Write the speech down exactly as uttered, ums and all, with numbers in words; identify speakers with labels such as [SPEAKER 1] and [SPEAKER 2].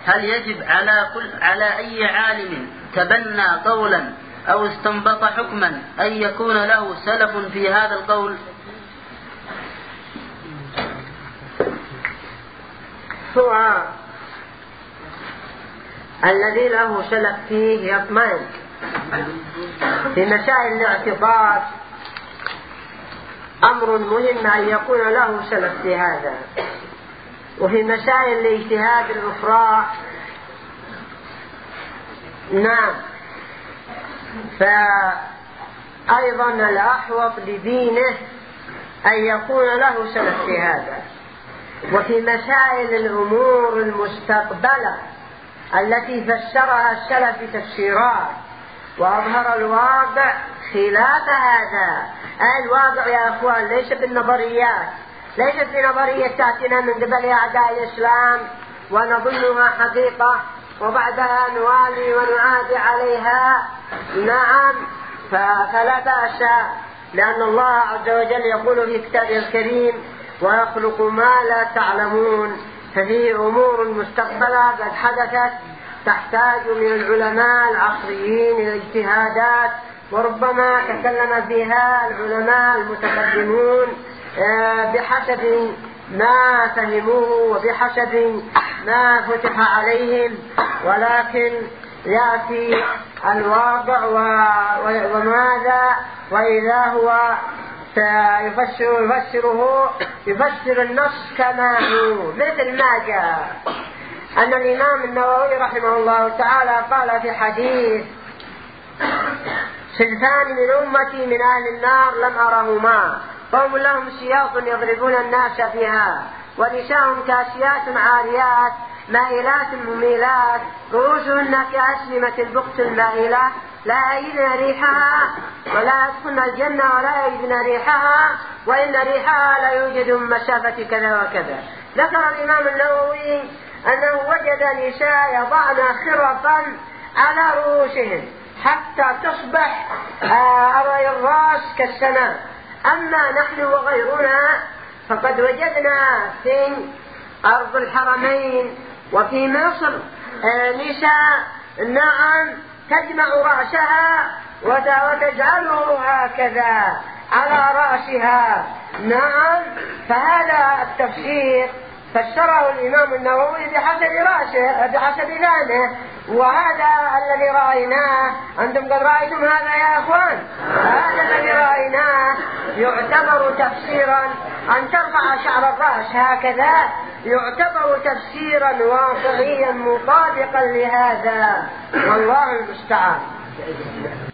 [SPEAKER 1] هل يجب على كل على أي عالم تبنى قولا أو استنبط حكما أن يكون له سلف في هذا القول؟
[SPEAKER 2] هو الذي له سلف فيه يطمئن. في مسائل الاعتقاد أمر مهم أن يكون له سلف في هذا، وفي مسائل الاجتهاد الأخرى نعم، فأيضا الأحوط لدينه أن يكون له سلف في هذا. وفي مسائل الأمور المستقبلة التي فسرها السلف بتفسيرات وأظهر الواقع خلاف هذا، الواقع يا أخوان ليس بالنظريات، ليست بنظرية تأتينا من قبل أعداء الإسلام ونظنها حقيقة وبعدها نوالي ونعادي عليها، نعم، فلا بأس، لأن الله عز وجل يقول في كتابه الكريم: ويخلق ما لا تعلمون. ففي أمور مستقبلة قد حدثت تحتاج من العلماء العصريين إلى اجتهادات، وربما تكلم فيها العلماء المتقدمون بحسب ما فهموه وبحسب ما فتح عليهم، ولكن يأتي الواقع وماذا وإذا هو يفسر يفسره يفسر النص كما هو، مثل ما جاء أن الإمام النووي رحمه الله تعالى قال في حديث: صنفان من أمتي من أهل النار لم أرهما، قوم لهم سياط يضربون الناس بها، ونساء كاسيات عاريات مائلات مميلات رؤوسهن كأسلمة البخت المائلة لا يجدن ريحها ولا يدخلن الجنة ولا يجدن ريحها، وإن ريحها لا يوجد من مسافة كذا وكذا. ذكر الإمام النووي أنه وجد نساء يضعن خرقا على رؤوسهن حتى تصبح أرأي الرأس كالسماء. أما نحن وغيرنا فقد وجدنا في أرض الحرمين وفي مصر نساء نعم تجمع رأسها وتجعله هكذا على رأسها، نعم، فهذا التفسير فسره الإمام النووي بحسب رأسه بحسب ذانه، وهذا الذي رأيناه. أنتم قد رأيتم هذا يا أخوان؟ هذا الذي رأيناه يعتبر تفسيرا. أن ترفع شعر الرأس هكذا يعتبر تفسيرا واقعيا مطابقا لهذا، والله المستعان.